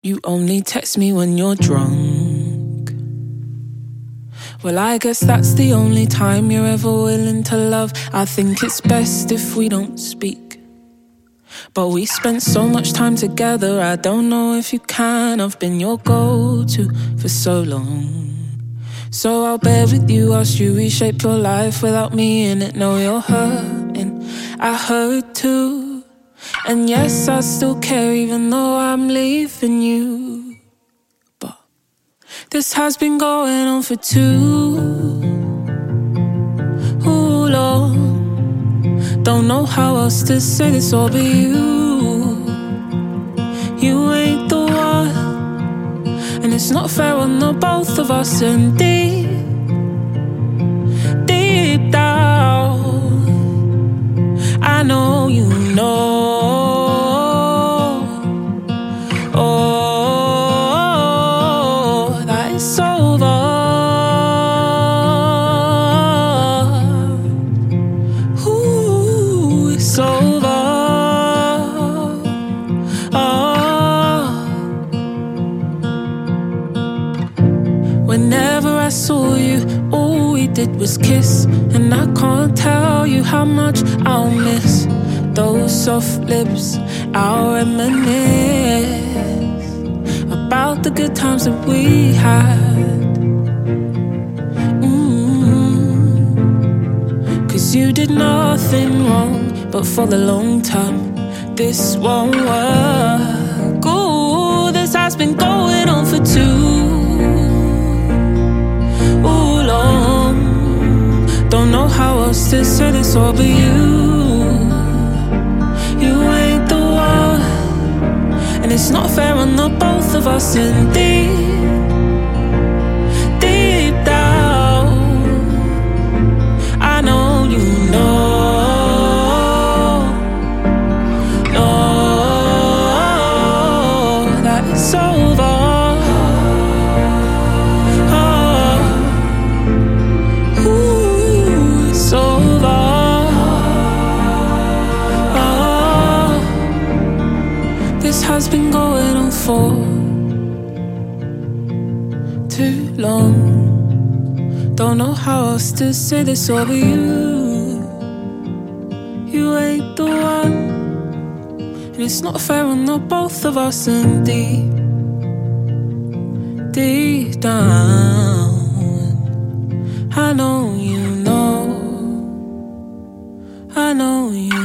You only text me when you're drunk. Well, I guess that's the only time you're ever willing to love. I think it's best if we don't speak, but we spent so much time together, I don't know if you can. I've been your go-to for so long, so I'll bear with you whilst you reshape your life without me in it. No, you're hurting, I hurt too. And yes, I still care even though I'm leaving you. But this has been going on for too long. Don't know how else to say this all but you. You ain't the one, and it's not fair on the both of us. And deep down, I know you know. Whenever I saw you, all we did was kiss. And I can't tell you how much I'll miss those soft lips. I'll reminisce about the good times that we had. 'Cause you did nothing wrong, but for the long term, this won't work. Ooh, this has been going on for too long. Don't know how else to say this all but you ain't the one, and it's not fair on the both of us. And deep down, I know you know. That it's over. This has been going on for too long. Don't know how else to say this over you ain't the one, and it's not fair on the both of us. And deep down, I know you know. I know you